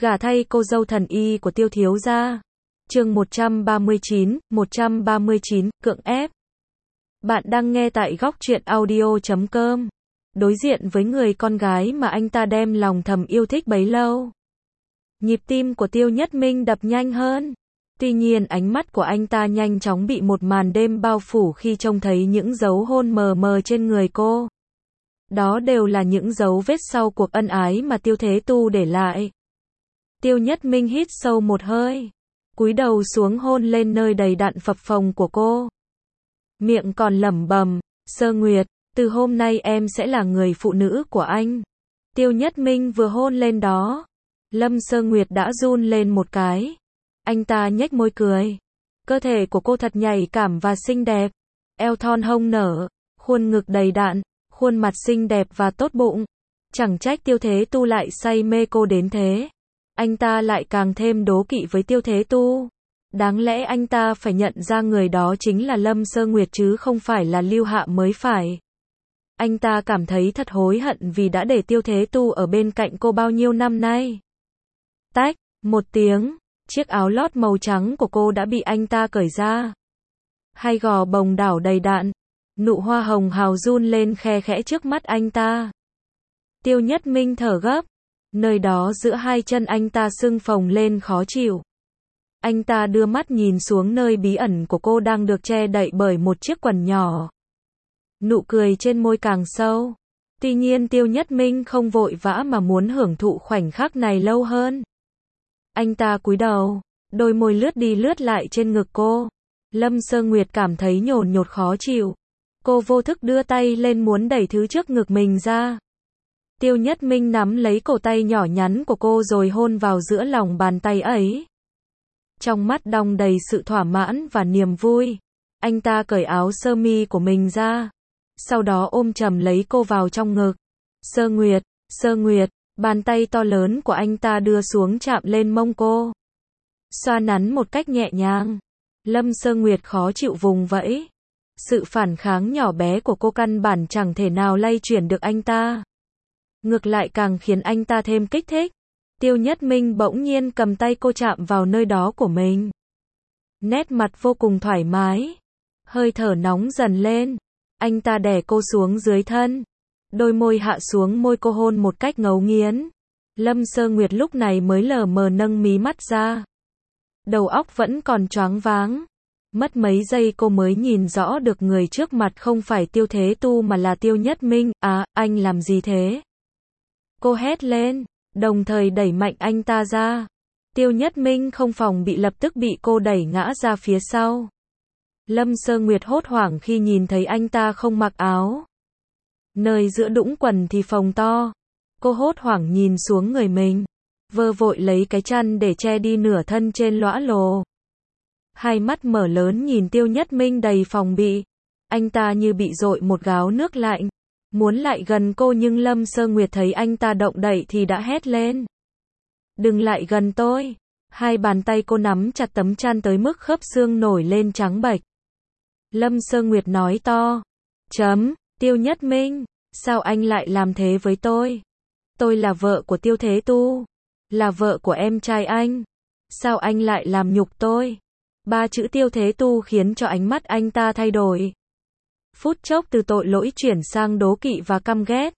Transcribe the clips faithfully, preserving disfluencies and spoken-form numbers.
Gả thay cô dâu thần y của Tiêu thiếu gia. Chương một trăm ba mươi chín, một trăm ba mươi chín, cưỡng ép. Bạn đang nghe tại góc truyện audio chấm com. Đối diện với người con gái mà anh ta đem lòng thầm yêu thích bấy lâu. Nhịp tim của Tiêu Nhất Minh đập nhanh hơn. Tuy nhiên ánh mắt của anh ta nhanh chóng bị một màn đêm bao phủ khi trông thấy những dấu hôn mờ mờ trên người cô. Đó đều là những dấu vết sau cuộc ân ái mà Tiêu Thế Tu để lại. Tiêu Nhất Minh hít sâu một hơi, cúi đầu xuống hôn lên nơi đầy đặn phập phồng của cô. Miệng còn lẩm bẩm, Sơ Nguyệt, từ hôm nay em sẽ là người phụ nữ của anh. Tiêu Nhất Minh vừa hôn lên đó, Lâm Sơ Nguyệt đã run lên một cái. Anh ta nhếch môi cười. Cơ thể của cô thật nhạy cảm và xinh đẹp. Eo thon hông nở, khuôn ngực đầy đặn, khuôn mặt xinh đẹp và tốt bụng. Chẳng trách Tiêu Thế Tu lại say mê cô đến thế. Anh ta lại càng thêm đố kỵ với Tiêu Thế Tu. Đáng lẽ anh ta phải nhận ra người đó chính là Lâm Sơ Nguyệt chứ không phải là Lưu Hạ mới phải. Anh ta cảm thấy thật hối hận vì đã để Tiêu Thế Tu ở bên cạnh cô bao nhiêu năm nay. Tách, một tiếng, chiếc áo lót màu trắng của cô đã bị anh ta cởi ra. Hai gò bồng đảo đầy đặn, nụ hoa hồng hào run lên khe khẽ trước mắt anh ta. Tiêu Nhất Minh thở gấp, nơi đó giữa hai chân anh ta sưng phồng lên khó chịu. Anh ta đưa mắt nhìn xuống nơi bí ẩn của cô đang được che đậy bởi một chiếc quần nhỏ. Nụ cười trên môi càng sâu. Tuy nhiên Tiêu Nhất Minh không vội vã mà muốn hưởng thụ khoảnh khắc này lâu hơn. Anh ta cúi đầu, đôi môi lướt đi lướt lại trên ngực cô. Lâm Sơ Nguyệt cảm thấy nhồn nhột khó chịu. Cô vô thức đưa tay lên muốn đẩy thứ trước ngực mình ra. Tiêu Nhất Minh nắm lấy cổ tay nhỏ nhắn của cô rồi hôn vào giữa lòng bàn tay ấy. Trong mắt đong đầy sự thỏa mãn và niềm vui. Anh ta cởi áo sơ mi của mình ra. Sau đó ôm chầm lấy cô vào trong ngực. Sơ Nguyệt, Sơ Nguyệt, bàn tay to lớn của anh ta đưa xuống chạm lên mông cô. Xoa nắn một cách nhẹ nhàng. Lâm Sơ Nguyệt khó chịu vùng vẫy. Sự phản kháng nhỏ bé của cô căn bản chẳng thể nào lay chuyển được anh ta. Ngược lại càng khiến anh ta thêm kích thích. Tiêu Nhất Minh bỗng nhiên cầm tay cô chạm vào nơi đó của mình. Nét mặt vô cùng thoải mái. Hơi thở nóng dần lên. Anh ta đè cô xuống dưới thân. Đôi môi hạ xuống môi cô hôn một cách ngấu nghiến. Lâm Sơ Nguyệt lúc này mới lờ mờ nâng mí mắt ra. Đầu óc vẫn còn choáng váng. Mất mấy giây cô mới nhìn rõ được người trước mặt không phải Tiêu Thế Tu mà là Tiêu Nhất Minh. À, anh làm gì thế? Cô hét lên, đồng thời đẩy mạnh anh ta ra. Tiêu Nhất Minh không phòng bị lập tức bị cô đẩy ngã ra phía sau. Lâm Sơ Nguyệt hốt hoảng khi nhìn thấy anh ta không mặc áo. Nơi giữa đũng quần thì phồng to. Cô hốt hoảng nhìn xuống người mình. Vơ vội lấy cái chăn để che đi nửa thân trên lõa lồ. Hai mắt mở lớn nhìn Tiêu Nhất Minh đầy phòng bị. Anh ta như bị dội một gáo nước lạnh. Muốn lại gần cô nhưng Lâm Sơ Nguyệt thấy anh ta động đậy thì đã hét lên. Đừng lại gần tôi. Hai bàn tay cô nắm chặt tấm chăn tới mức khớp xương nổi lên trắng bệch. Lâm Sơ Nguyệt nói to. Chấm, Tiêu Nhất Minh, sao anh lại làm thế với tôi? Tôi là vợ của Tiêu Thế Tu. Là vợ của em trai anh. Sao anh lại làm nhục tôi? Ba chữ Tiêu Thế Tu khiến cho ánh mắt anh ta thay đổi. Phút chốc từ tội lỗi chuyển sang đố kỵ và căm ghét.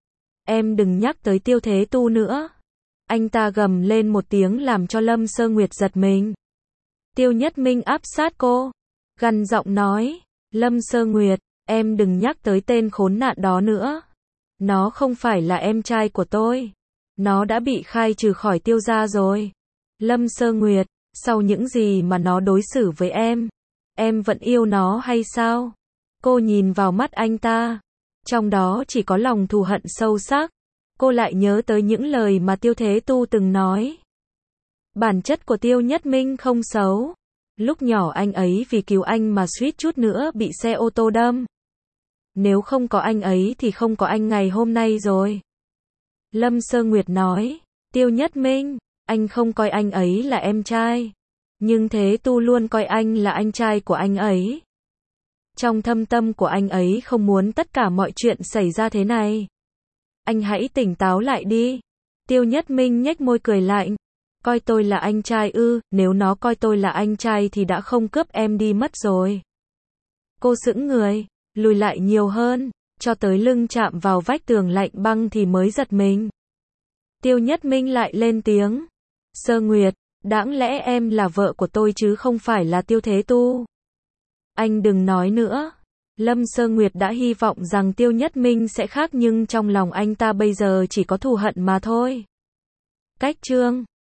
Em đừng nhắc tới Tiêu Thế Tu nữa. Anh ta gầm lên một tiếng làm cho Lâm Sơ Nguyệt giật mình. Tiêu Nhất Minh áp sát cô. Gằn giọng nói. Lâm Sơ Nguyệt, em đừng nhắc tới tên khốn nạn đó nữa. Nó không phải là em trai của tôi. Nó đã bị khai trừ khỏi Tiêu gia rồi. Lâm Sơ Nguyệt, sau những gì mà nó đối xử với em, em vẫn yêu nó hay sao? Cô nhìn vào mắt anh ta. Trong đó chỉ có lòng thù hận sâu sắc. Cô lại nhớ tới những lời mà Tiêu Thế Tu từng nói. Bản chất của Tiêu Nhất Minh không xấu. Lúc nhỏ anh ấy vì cứu anh mà suýt chút nữa bị xe ô tô đâm. Nếu không có anh ấy thì không có anh ngày hôm nay rồi. Lâm Sơ Nguyệt nói. Tiêu Nhất Minh, anh không coi anh ấy là em trai. Nhưng Thế Tu luôn coi anh là anh trai của anh ấy. Trong thâm tâm của anh ấy không muốn tất cả mọi chuyện xảy ra thế này. Anh hãy tỉnh táo lại đi. Tiêu Nhất Minh nhếch môi cười lạnh. Coi tôi là anh trai ư, nếu nó coi tôi là anh trai thì đã không cướp em đi mất rồi. Cô sững người, lùi lại nhiều hơn, cho tới lưng chạm vào vách tường lạnh băng thì mới giật mình. Tiêu Nhất Minh lại lên tiếng. Sơ Nguyệt, đáng lẽ em là vợ của tôi chứ không phải là Tiêu Thế Tu. Anh đừng nói nữa. Lâm Sơ Nguyệt đã hy vọng rằng Tiêu Nhất Minh sẽ khác nhưng trong lòng anh ta bây giờ chỉ có thù hận mà thôi. Cách chương